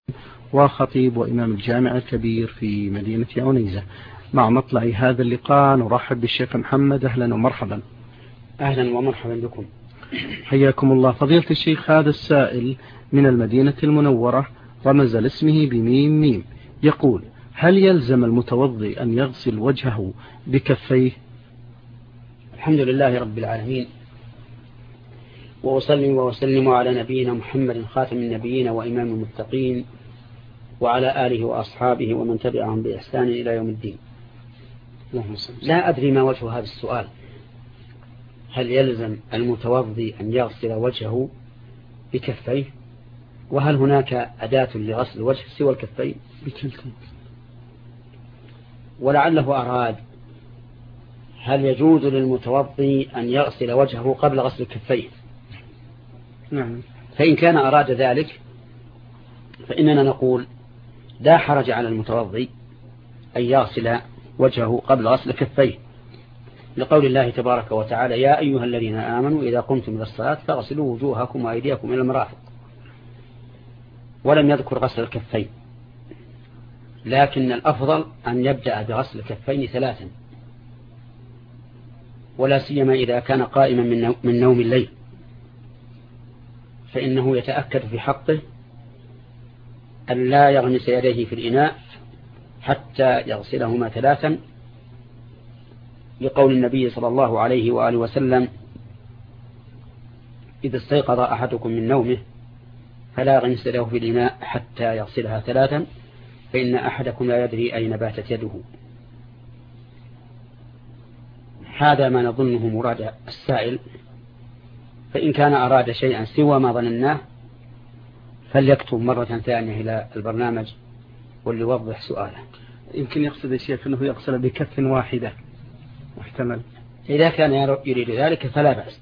وخطيب وإمام الجامع الكبير في مدينة عنيزة. مع مطلع هذا اللقاء نرحب بالشيخ محمد. أهلا ومرحبا. أهلا ومرحبا بكم. حياكم الله. فضيلة الشيخ، هذا السائل من المدينة المنورة رمز لاسمه بميم ميم، يقول: هل يلزم المتوضي أن يغسل وجهه بكفيه؟ الحمد لله رب العالمين، وأصلي وأسلم على نبينا محمد خاتم النبيين وإمام المتقين، وعلى آله وأصحابه ومن تبعهم بإحسان إلى يوم الدين. لا أدري ما وجه هذا السؤال. هل يلزم المتوضي أن يغسل وجهه بكفيه؟ وهل هناك أداة لغسل الوجه سوى الكفين؟ ولعله أراد هل يجوز للمتوضي أن يغسل وجهه قبل غسل الكفين؟ نعم. فإن كان أراد ذلك فإننا نقول لا حرج على المتوضي أن يغسل وجهه قبل غسل كفيه، لقول الله تبارك وتعالى: يا أيها الذين آمنوا إذا قمتم إلى الصلاة فاغسلوا وجوهكم وأيديكم إلى المرافق. ولم يذكر غسل الكفين، لكن الأفضل أن يبدأ بغسل الكفين 3، ولا سيما إذا كان قائما من نوم الليل، فإنه يتأكد في حقه أن لا يغمس يديه في الإناء حتى يغسلهما 3، لقول النبي صلى الله عليه وآله وسلم: إذا استيقظ أحدكم من نومه فلا يغمس يده في الإناء حتى يغسلها 3، فإن أحدكم لا يدري أين باتت يده. هذا ما نظنه مراد السائل، فإن كان أراد شيئا سوى ما ظنناه فليكتب مرة ثانية إلى البرنامج وليوضح سؤاله. يمكن يقصد الشيخ أنه يغسل بكف واحدة، محتمل. إذا كان يريد ذلك فلا بأس.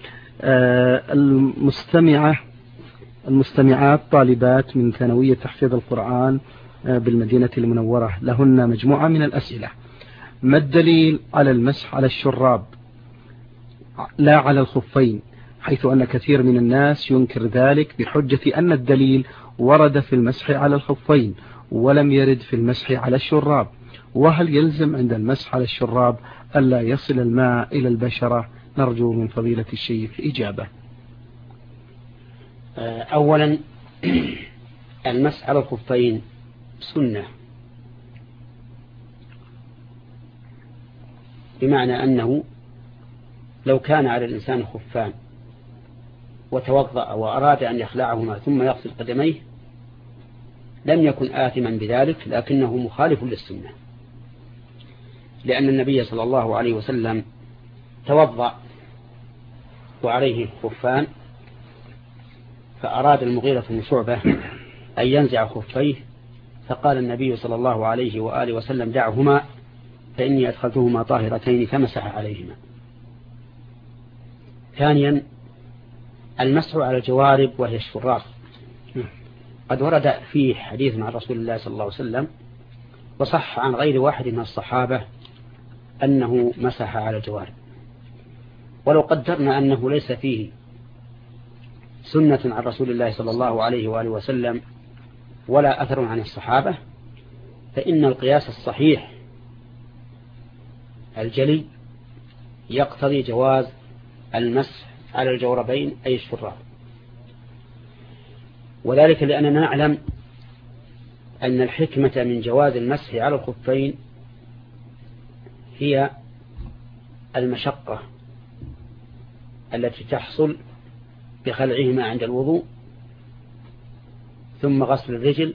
المستمعات طالبات من ثانوية تحفيظ القرآن بالمدينة المنورة لهن مجموعة من الأسئلة. ما الدليل على المسح على الشراب لا على الخفين، حيث أن كثير من الناس ينكر ذلك بحجة أن الدليل ورد في المسح على الخفين ولم يرد في المسح على الشراب؟ وهل يلزم عند المسح على الشراب ألا يصل الماء إلى البشرة؟ نرجو من فضيلة الشيخ إجابة. أولا، المسح على الخفين سنة، بمعنى أنه لو كان على الإنسان خفان وتوضأ وأراد أن يخلعهما ثم يغسل قدميه لم يكن آثما بذلك، لكنه مخالف للسنة، لأن النبي صلى الله عليه وسلم توضأ وعليه خفان، فأراد المغيرة بن شعبة أن ينزع خفيه، فقال النبي صلى الله عليه وآله وسلم: دعهما فإني أدخلتهما طاهرتين، فمسح عليهما. ثانيا، المسح على الجوارب وهي الشراف قد ورد فيه حديث عن رسول الله صلى الله عليه وسلم، وصح عن غير واحد من الصحابة أنه مسح على الجوارب. ولو قدرنا أنه ليس فيه سنة عن رسول الله صلى الله عليه وآله وسلم ولا أثر عن الصحابة، فإن القياس الصحيح الجلي يقتضي جواز المسح على الجوربين أي الشراف، وذلك لأننا نعلم أن الحكمة من جواز المسح على الخفين هي المشقة التي تحصل بخلعهما عند الوضوء، ثم غسل الرجل،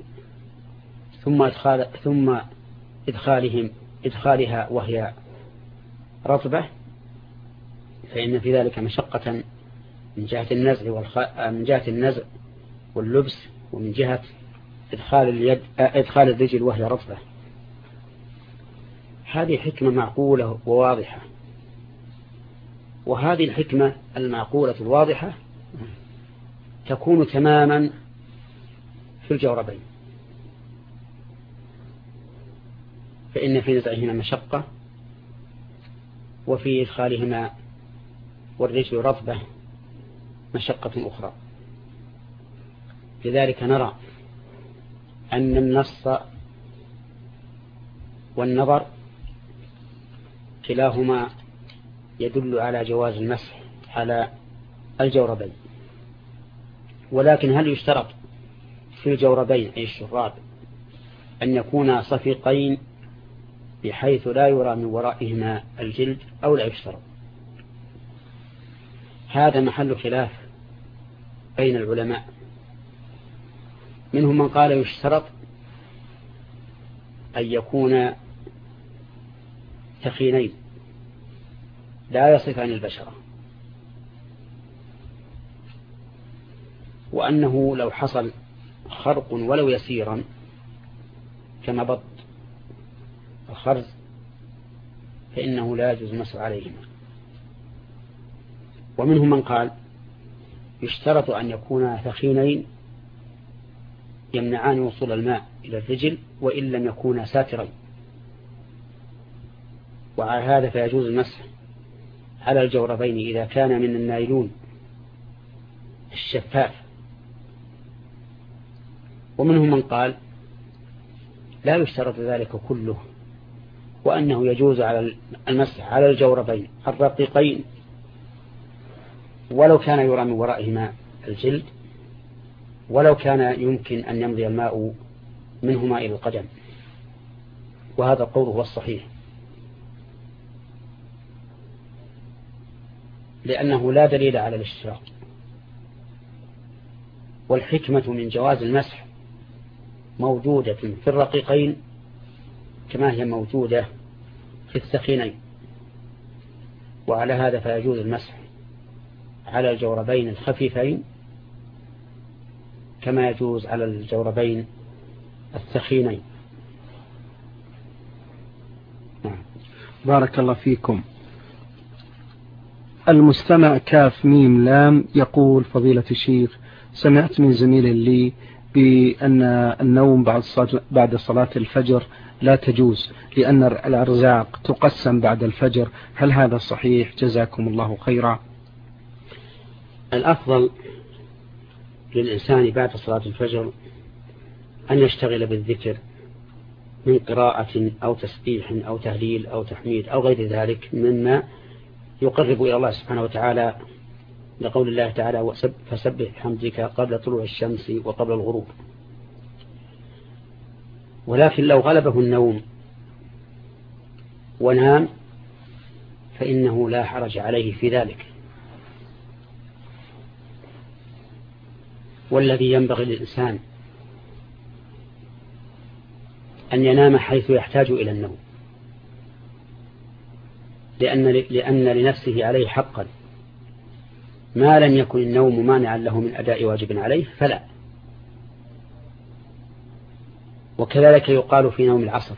ثم إدخالها وهي رطبة، فإن في ذلك مشقة من جهة النزع واللبس، ومن جهة إدخال الرجل وهي رطبة. هذه حكمة معقولة وواضحة، وهذه الحكمة المعقولة الواضحة تكون تماما في الجوربين، فإن في نزعهما مشقة، وفي إدخالهما والرجل رطبة مشقة أخرى. لذلك نرى أن النص والنظر كلاهما يدل على جواز المسح على الجوربين، ولكن هل يشترط في الجوربين أي الشراب أن يكونا صفيقين بحيث لا يرى من ورائهما الجلد أو لا يشترط؟ هذا محل خلاف بين العلماء. منهم من قال يشترط أن يكون ثخينين لا يصفان البشرة، وأنه لو حصل خرق ولو يسيرا كنبض الخرز فإنه لا يجوز المسح عليهما. ومنهم من قال يشترط أن يكونا ثخينين يمنعان وصول الماء إلى الرجل وإن لم يكونا ساترين، وعلى هذا فيجوز المسح على الجوربين إذا كان من النايلون الشفاف. ومنهم من قال لا يشترط ذلك كله، وأنه يجوز على المسح على الجوربين الرقيقين ولو كان يرى من ورائهما الجلد، ولو كان يمكن أن يمضي الماء منهما إلى القدم، وهذا القول هو الصحيح، لأنه لا دليل على الاشتراط. والحكمة من جواز المسح موجودة في الرقيقين كما هي موجودة في الثخينين، وعلى هذا فيجوز المسح على الجوربين الخفيفين كما يجوز على الجوربين الثخينين. بارك الله فيكم. المستمع كاف ميم لام يقول: فضيلة الشيخ، سمعت من زميل لي بأن النوم بعد صلاة الفجر لا تجوز لأن الأرزاق تقسم بعد الفجر، هل هذا صحيح؟ جزاكم الله خيرا. الأفضل للإنسان بعد صلاة الفجر أن يشتغل بالذكر من قراءة أو تسبيح أو تهليل أو تحميد أو غير ذلك مما يقرب إلى الله سبحانه وتعالى، لقول الله تعالى: فسبح بحمدك قبل طلوع الشمس وقبل الغروب. ولكن لو غلبه النوم ونام فإنه لا حرج عليه في ذلك، والذي ينبغي للإنسان أن ينام حيث يحتاج إلى النوم، لأن لنفسه عليه حقا، ما لم يكن النوم مانعا له من أداء واجب عليه فلا. وكذلك يقال في نوم العصر: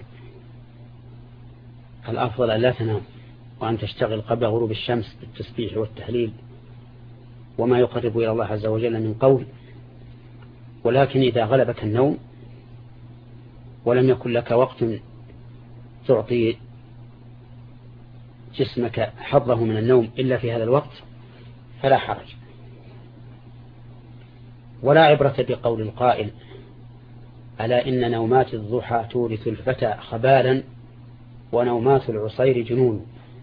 الأفضل أن لا تنام وأن تشتغل قبل غروب الشمس بالتسبيح والتهليل وما يقرب إلى الله عز وجل من قول. ولكن إذا غلبك النوم ولم يكن لك وقت تعطي جسمك حظه من النوم إلا في هذا الوقت فلا حرج. ولا عبرة بقول القائل: ألا إن نومات الضحى تورث الفتى خبالا ونومات العصير جنون،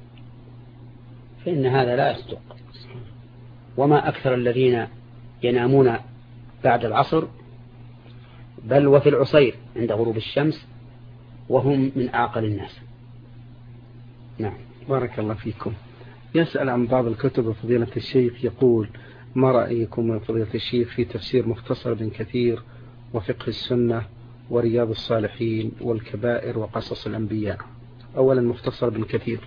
فإن هذا لا يصدق. وما أكثر الذين ينامون بعد العصر بل وفي العصير عند غروب الشمس وهم من أعقل الناس. نعم. بارك الله فيكم. يسأل عن بعض الكتب فضيلة الشيخ، يقول: ما رأيكم من فضيلة الشيخ في تفسير مختصر ابن كثير وفقه السنة ورياض الصالحين والكبائر وقصص الأنبياء؟ أولا مختصر ابن كثير.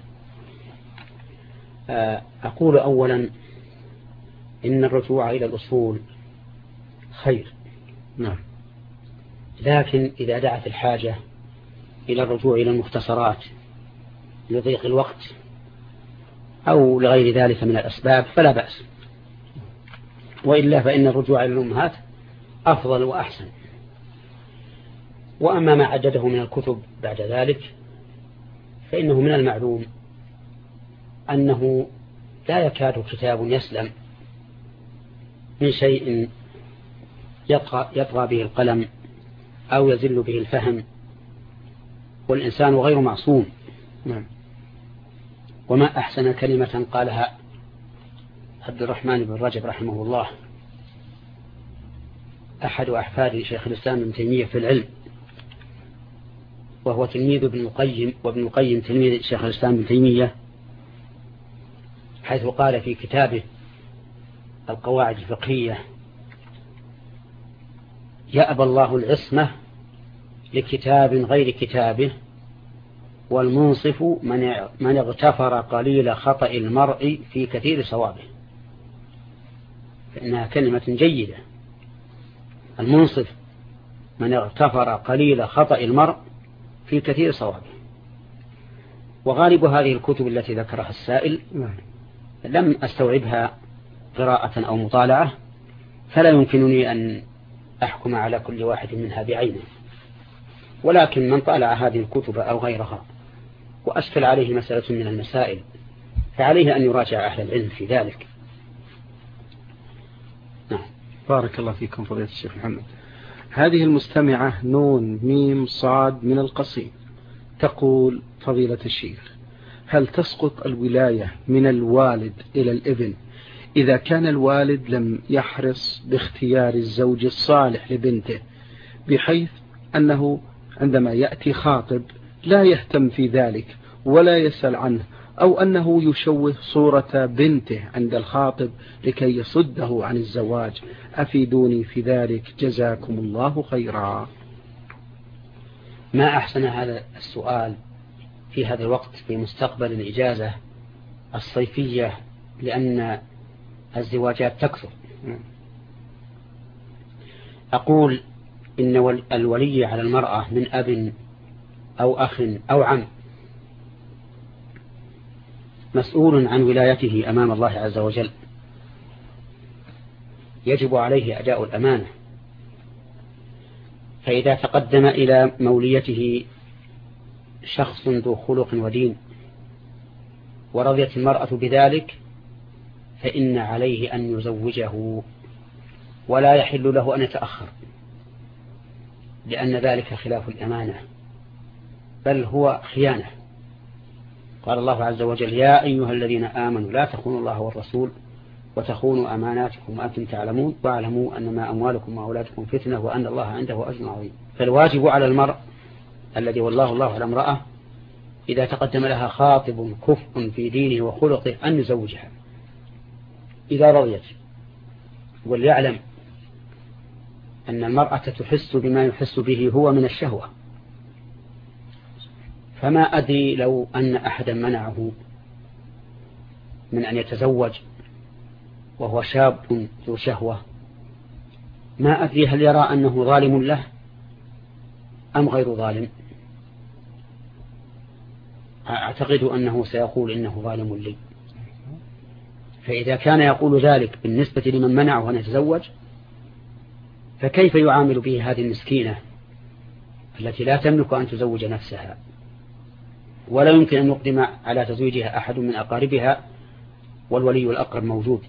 أقول أولا إن الرجوع إلى الأصول خير، نعم، لكن إذا دعت الحاجة إلى الرجوع إلى المختصرات لضيق الوقت أو لغير ذلك من الأسباب فلا بأس، وإلا فإن الرجوع إلى الأمهات أفضل وأحسن. وأما ما عدده من الكتب بعد ذلك فإنه من المعلوم أنه لا يكاد كتاب يسلم من شيء يطغى به القلم أو يزل به الفهم، والإنسان غير معصوم. وما أحسن كلمة قالها عبد الرحمن بن رجب رحمه الله، أحد أحفاد شيخ الإسلام ابن تيمية في العلم، وهو تلميذ ابن القيم، وابن القيم تلميذ شيخ الإسلام ابن تيمية، حيث قال في كتابه القواعد الفقهية: يأبى الله العصمة لكتاب غير كتابه، والمنصف من اغتفر قليل خطأ المرء في كثير صوابه. فإنها كلمة جيدة. المنصف من اغتفر قليل خطأ المرء في كثير صوابه. وغالب هذه الكتب التي ذكرها السائل لم أستوعبها قراءة أو مطالعة، فلا يمكنني أن أحكم على كل واحد منها بعينه، ولكن من طالع هذه الكتب أو غيرها وأشكل عليه مسألة من المسائل فعليه أن يراجع أهل العلم في ذلك. نعم. بارك الله فيكم فضيلة الشيخ محمد. هذه المستمعة نون ميم صاد من القصيم تقول: فضيلة الشيخ، هل تسقط الولاية من الوالد إلى الابن إذا كان الوالد لم يحرص باختيار الزوج الصالح لبنته، بحيث أنه عندما يأتي خاطب لا يهتم في ذلك ولا يسأل عنه، أو أنه يشوه صورة بنته عند الخاطب لكي يصده عن الزواج؟ أفيدوني في ذلك جزاكم الله خيرا. ما أحسن هذا السؤال في هذا الوقت في مستقبل الإجازة الصيفية، لأن الزواجات تكثر. أقول إن الولي على المرأة من أب أو أخ أو عم مسؤول عن ولايته أمام الله عز وجل، يجب عليه أداء الأمانة. فإذا تقدم إلى موليته شخص ذو خلق ودين ورضيت المرأة بذلك، فإن عليه أن يزوجه، ولا يحل له أن يتأخر، لأن ذلك خلاف الأمانة، بل هو خيانة. قال الله عز وجل: يا أيها الذين آمنوا لا تخونوا الله والرسول وتخونوا أماناتكم وأنتم تعلمون واعلموا أنما أموالكم وأولادكم فتنة وأن الله عنده أجر عظيم. فالواجب على المرء الذي والله الله على امرأة إذا تقدم لها خاطب كفء في دينه وخلقه أن يزوجها إذا رضيت. وليعلم أن المرأة تحس بما يحس به هو من الشهوة، فما أدري لو أن أحدا منعه من أن يتزوج وهو شاب ذو شهوة، ما أدري هل يرى أنه ظالم له أم غير ظالم. أعتقد أنه سيقول إنه ظالم لي. فإذا كان يقول ذلك بالنسبة لمن منعه أن يتزوج، فكيف يعامل به هذه المسكينة التي لا تملك أن تزوج نفسها، ولا يمكن أن يقدم على تزويجها أحد من أقاربها والولي الأقرب موجود.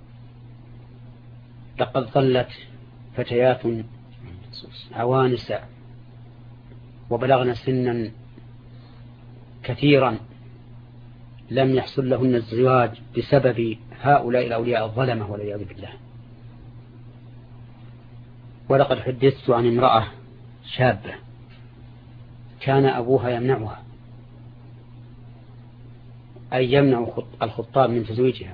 لقد ظلت فتيات عوانس وبلغن سنا كثيرا لم يحصل لهن الزواج بسبب هؤلاء الأولياء الظلمة والعياذ بالله. ولقد حدثت عن امرأة شابة كان أبوها يمنعها، أي يمنع الخطاب من تزويجها،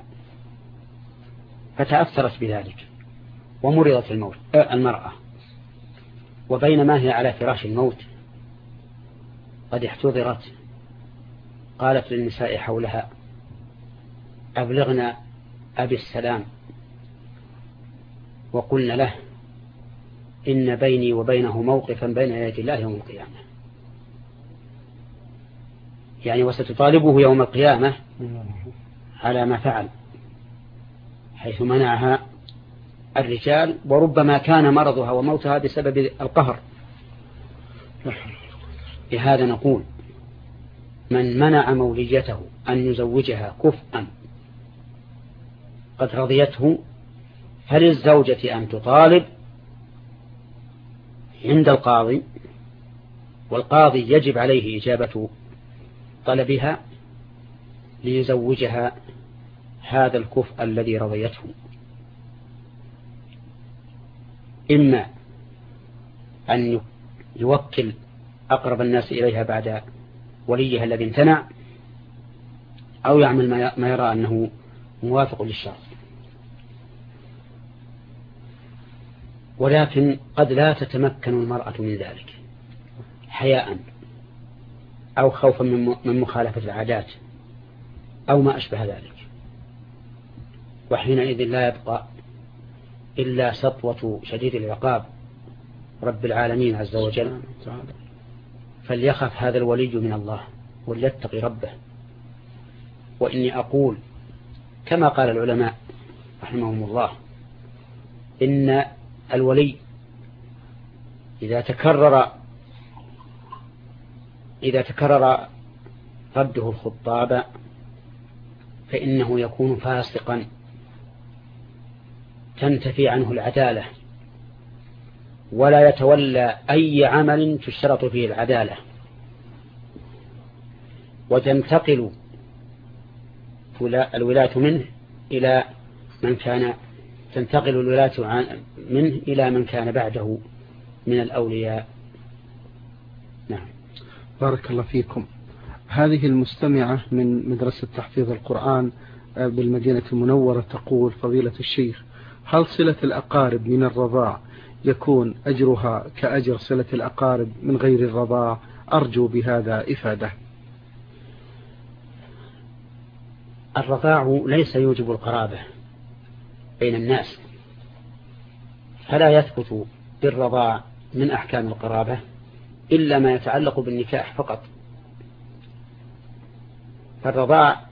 فتأثرت بذلك ومرضت المرأة، وبينما هي على فراش الموت قد احتضرت قالت للنساء حولها: أبلغنا أبي السلام وقلنا له إن بيني وبينه موقفا بين يدي الله يوم القيامة. يعني وستطالبه يوم القيامة على ما فعل، حيث منعها الرجال، وربما كان مرضها وموتها بسبب القهر. لهذا نقول: من منع موليته أن يزوجها كفءا قد رضيته، فللزوجة أن تطالب عند القاضي، والقاضي يجب عليه إجابة طلبها ليزوجها هذا الكفء الذي رضيته، إما أن يوكل أقرب الناس إليها بعد وليها الذي امتنع، أو يعمل ما يرى أنه موافق للشرع. ولكن قد لا تتمكن المرأة من ذلك حياء أو خوفا من مخالفة العادات أو ما أشبه ذلك، وحينئذ لا يبقى إلا سطوة شديد العقاب رب العالمين عز وجل. فليخف هذا الولي من الله وليتقي ربه. وإني أقول كما قال العلماء رحمهم الله، إن الولي إذا تكرر رده الخطاب فإنه يكون فاسقا تنتفي عنه العدالة، ولا يتولى أي عمل تشترط فيه العدالة، وتنتقل الولاة منه إلى من كان بعده من الأولياء. نعم. بارك الله فيكم. هذه المستمعة من مدرسة تحفيظ القرآن بالمدينة المنورة تقول: فضيلة الشيخ، هل صلة الأقارب من الرضاع يكون أجرها كأجر صلة الأقارب من غير الرضاع؟ أرجو بهذا إفادة. الرضاع ليس يوجب القرابة بين الناس، فلا يثبت بالرضاع من أحكام القرابة إلا ما يتعلق بالنكاح فقط. فالرضاع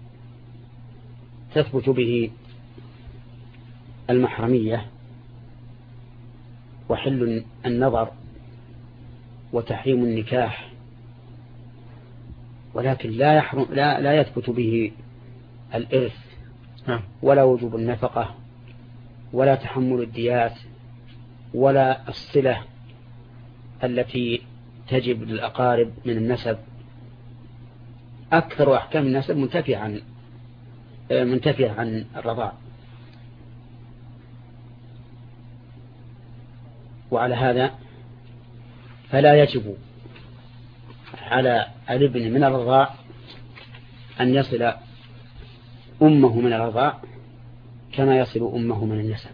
تثبت به المحرمية وحل النظر وتحريم النكاح، ولكن لا يثبت به الإرث ولا وجوب النفقة ولا تحمل الديات ولا الصلة التي تجب للأقارب من النسب. أكثر أحكام النسب منتفية عن الرضاع. وعلى هذا فلا يجب على الابن من الرضاع أن يصل أمه من الرضاع كما يصل أمه من النسب،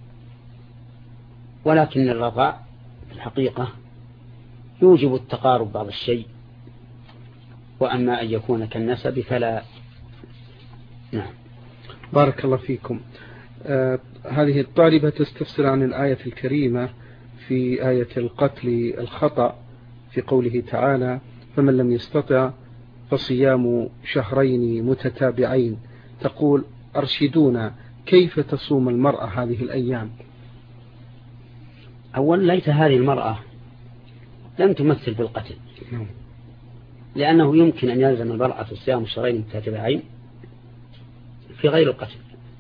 ولكن الرضاع في الحقيقة يوجب التقارب بعض الشيء، وأما أن يكون كالنسب فلا. نعم. بارك الله فيكم. هذه الطالبة تستفسر عن الآية الكريمة في آية القتل الخطأ في قوله تعالى: فمن لم يستطع فصيام شهرين متتابعين. تقول: أرشدونا كيف تصوم المرأة هذه الأيام؟ أولا ليس هذه المرأة لم تمثل بالقتل، لأنه يمكن أن يلزم المرأة صيام شهرين متتابعين في غير القتل،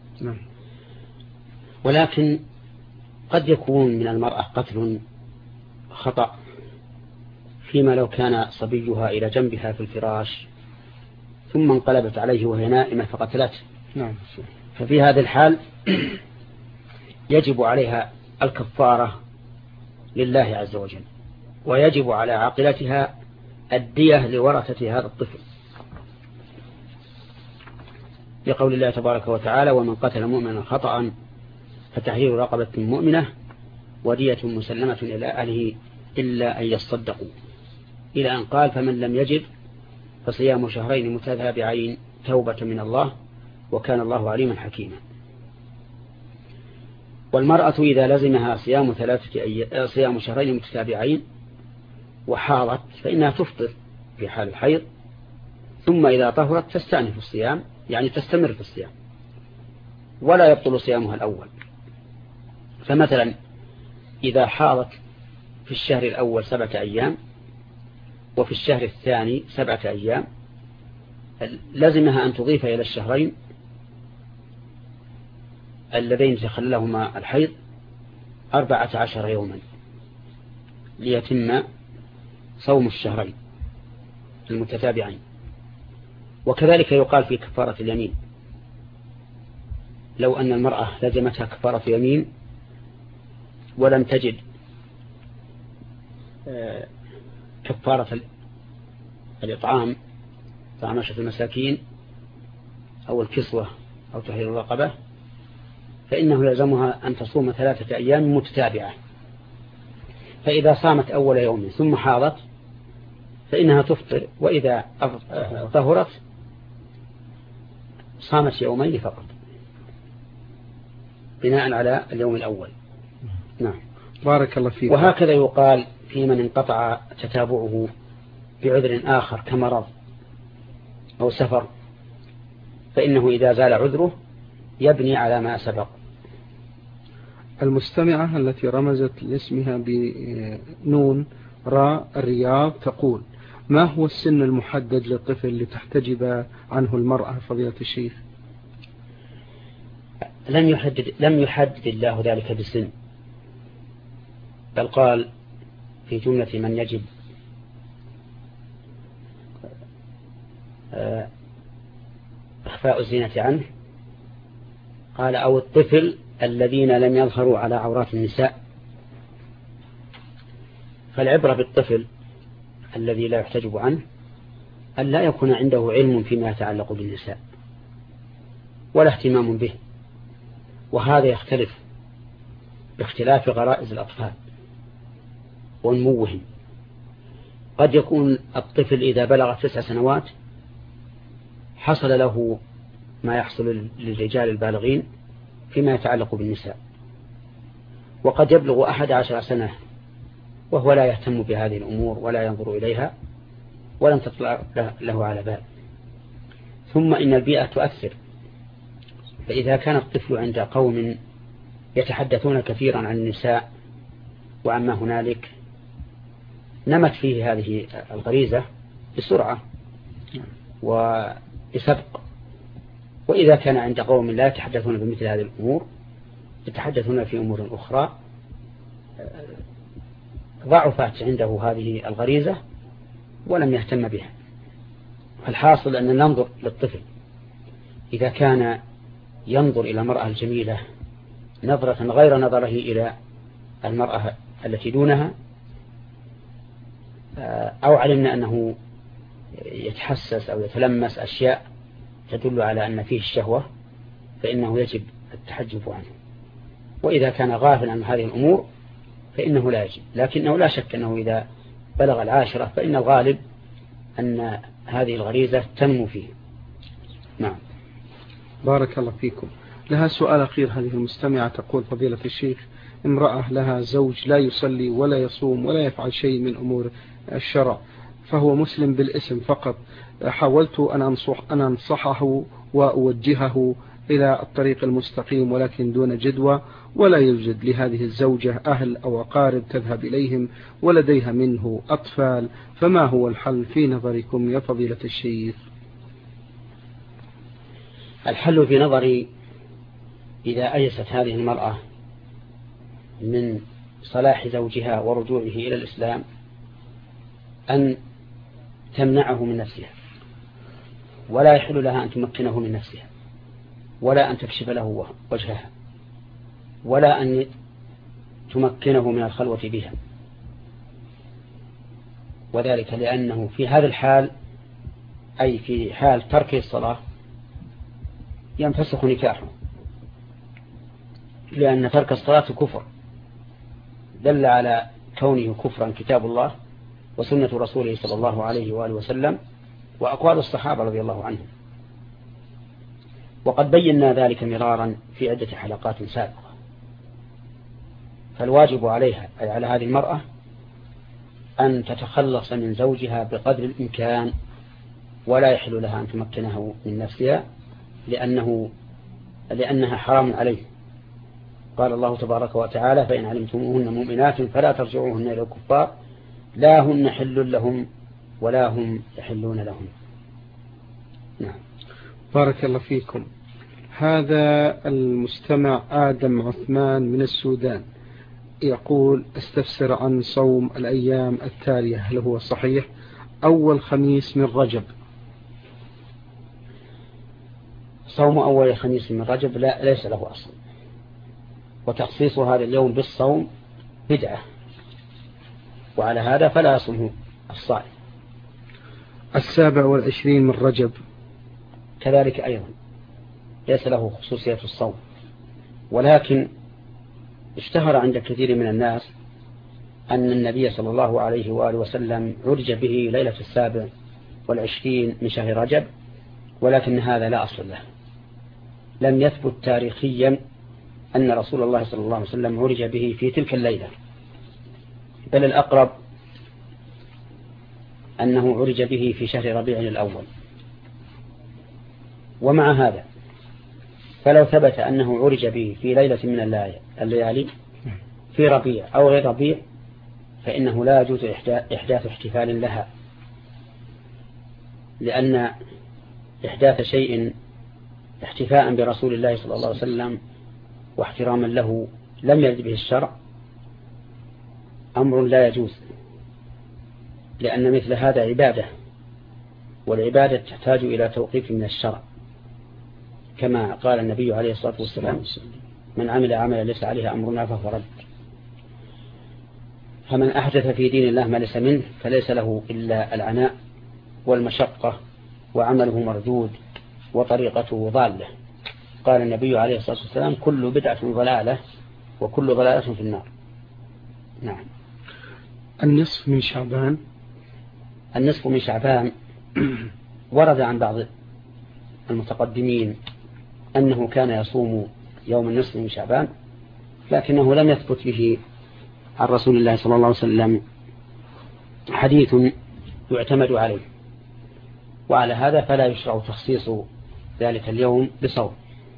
ولكن قد يكون من المرأة قتل خطأ فيما لو كان صبيها إلى جنبها في الفراش ثم انقلبت عليه وهي نائمة فقتلته. ففي هذا الحال يجب عليها الكفارة لله عز وجل، ويجب على عاقلتها الدية لورثة هذا الطفل، لقول الله تبارك وتعالى: ومن قتل مؤمنا خطأ فتحرير رقبة مؤمنة ودية مسلمة إلى أهله إلا أن يصدقوا، إلى أن قال: فمن لم يجد فصيام شهرين متتابعين توبة من الله وكان الله عليما حكيما. والمرأة إذا لزمها صيام شهرين متتابعين وحاضت فإنها تفطر في حال الحيض، ثم إذا طهرت تستأنف الصيام، يعني تستمر في الصيام ولا يبطل صيامها الأول. فمثلا إذا حاضت في الشهر الأول 7 أيام وفي الشهر الثاني 7 أيام، لزمها أن تضيف إلى الشهرين اللذين تخلهما الحيض 14 يوما، ليتم صوم الشهرين المتتابعين. وكذلك يقال في كفارة اليمين، لو أن المرأة لزمتها كفارة يمين ولم تجد كفارة الإطعام، طعام 10 المساكين أو الكسوة أو تحرير الرقبة، فإنه يلزمها أن تصوم 3 أيام متتابعة. فإذا صامت أول يوم ثم حاضت فإنها تفطر، وإذا طهرت صامت يومين فقط بناء على اليوم الأول. نعم. بارك الله فيك. وهكذا يقال في من انقطع تتابعه بعذر آخر كمرض أو سفر، فإنه إذا زال عذره يبني على ما سبق. المستمعة التي رمزت لاسمها بنون راء الرياض تقول: ما هو السن المحدد للطفل لتحتجب عنه المرأة فضيلة الشيخ؟ لم يحدد الله ذلك بالسن، بل قال في جملة من يجب إخفاء الزينة عنه، قال: أو الطفل الذين لم يظهروا على عورات النساء. فالعبرة بالطفل الذي لا يحتجب عنه أن لا يكون عنده علم فيما يتعلق بالنساء ولا اهتمام به، وهذا يختلف باختلاف غرائز الأطفال ونموهم. قد يكون الطفل إذا بلغ 9 سنوات حصل له ما يحصل للرجال البالغين فيما يتعلق بالنساء، وقد يبلغ 11 سنة وهو لا يهتم بهذه الأمور ولا ينظر إليها ولم تطلع له على بال. ثم إن البيئة تؤثر، فإذا كان الطفل عند قوم يتحدثون كثيرا عن النساء وعما هنالك نمت فيه هذه الغريزة بسرعة وبسبق. وإذا كان عند قوم لا يتحدثون بمثل هذه الأمور، يتحدثون في أمور أخرى، ضعفت عنده هذه الغريزة ولم يهتم بها. فالحاصل أن ننظر للطفل، إذا كان ينظر إلى المرأة الجميلة نظرة غير نظره إلى المرأة التي دونها، أو علمنا أنه يتحسس أو يتلمس أشياء تدل على أن فيه الشهوة، فإنه يجب التحجب عنه. وإذا كان غافلا عن هذه الأمور فإنه لا يجب، لكنه لا شك أنه إذا بلغ 10 فإن الغالب أن هذه الغريزة تنمو فيه. نعم. بارك الله فيكم. لها سؤال أخير هذه المستمعة تقول: فضيلة الشيخ، امرأة لها زوج لا يصلي ولا يصوم ولا يفعل شيء من أمور الشرع، فهو مسلم بالاسم فقط. حاولت أن أنصحه وأوجهه إلى الطريق المستقيم ولكن دون جدوى، ولا يوجد لهذه الزوجة أهل أو أقارب تذهب إليهم، ولديها منه أطفال، فما هو الحل في نظركم يا فضيلة الشيخ؟ الحل في نظري إذا أيست هذه المرأة من صلاح زوجها ورجوعه إلى الإسلام أن تمنعه من نفسها، ولا يحل لها أن تمكنه من نفسها، ولا أن تكشف له وجهها، ولا أن تمكنه من الخلوة بها. وذلك لأنه في هذا الحال، أي في حال ترك الصلاة، ينفسخ نكاحه، لأن ترك الصلاة كفر، دل على كونه كفرا كتاب الله وسنة رسوله صلى الله عليه وآله وسلم وأقوال الصحابة رضي الله عنهم. وقد بينا ذلك مرارا في عدة حلقات سابقة. فالواجب عليها أي على هذه المرأة أن تتخلص من زوجها بقدر الإمكان، ولا يحل لها أن تمكنه من نفسها لأنها حرام عليه. قال الله تبارك وتعالى: فإن علمتموهن مؤمنات فلا ترجعوهن إلى الكفار لا هن حل لهم ولا هم يحلون لهم. نعم. بارك الله فيكم. هذا المستمع آدم عثمان من السودان يقول استفسر عن صوم الأيام التالية، هل هو صحيح؟ أول خميس من رجب. صوم أول خميس من رجب ليس له أصل، وتخصيص هذا اليوم بالصوم بدعة، وعلى هذا فلا يصومه الصائم. 27 من رجب كذلك أيضا ليس له خصوصية الصوم، ولكن اشتهر عند كثير من الناس أن النبي صلى الله عليه وآله وسلم عرج به ليلة 27 من شهر رجب، ولكن هذا لا أصل له. لم يثبت تاريخيا أن رسول الله صلى الله عليه وسلم عرج به في تلك الليلة، بل الأقرب أنه عرج به في شهر ربيع الأول. ومع هذا فلو ثبت أنه عرج به في ليلة من الليالي في ربيع أو غير ربيع، فإنه لا يجوز إحداث احتفال لها، لأن إحداث شيء احتفاء برسول الله صلى الله عليه وسلم واحتراما له لم يرد به الشرع أمر لا يجوز، لأن مثل هذا عبادة، والعبادة تحتاج إلى توقيف من الشرع، كما قال النبي عليه الصلاة والسلام: من عمل عملا ليس عليه أمرنا فهو رد. فمن أحدث في دين الله ما ليس منه فليس له إلا العناء والمشقة، وعمله مردود وطريقته ضالة. قال النبي عليه الصلاة والسلام: كل بدعة ضلالة وكل ضلالة في النار. نعم. النصف من شعبان. النصف من شعبان ورد عن بعض المتقدمين أنه كان يصوم يوم النصف من شعبان، لكنه لم يثبت به عن رسول الله صلى الله عليه وسلم حديث يعتمد عليه، وعلى هذا فلا يشرع تخصيص ذلك اليوم بصوم.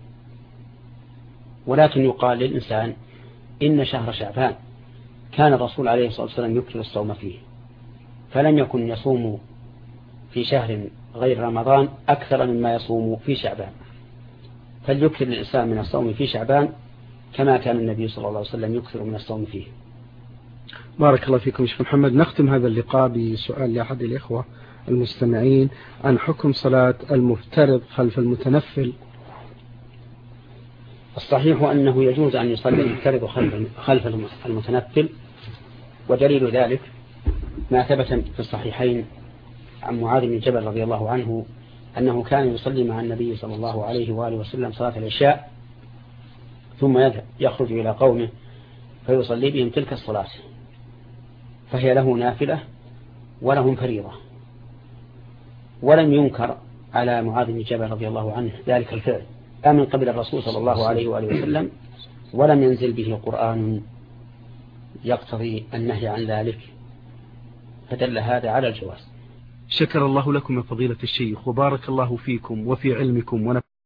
ولكن يقال للإنسان إن شهر شعبان كان الرسول عليه الصلاة والسلام يكثر الصوم فيه، فلم يكن يصوم في شهر غير رمضان أكثر مما يصوم في شعبان، فليكثر الإنسان من الصوم في شعبان كما كان النبي صلى الله عليه وسلم يكثر من الصوم فيه. بارك الله فيكم شيخ محمد. نختم هذا اللقاء بسؤال لأحد الإخوة المستمعين عن حكم صلاة المفترض خلف المتنفل. الصحيح أنه يجوز أن يصلي المفترض خلف المتنفل، ودليل ذلك ما ثبت في الصحيحين عن معاذ بن جبل رضي الله عنه أنه كان يصلي مع النبي صلى الله عليه وآله وسلم صلاة العشاء، ثم يخرج إلى قومه فيصلي بهم تلك الصلاة، فهي له نافلة ولهم فريضة. ولم ينكر على معاذ بن جبل رضي الله عنه ذلك الفعل لا من قبل الرسول صلى الله عليه وآله وسلم، ولم ينزل به قرآن يقتضي النهي عن ذلك، فدل هذا على الجواز. شكر الله لكم يا فضيلة الشيخ، وبارك الله فيكم وفي علمكم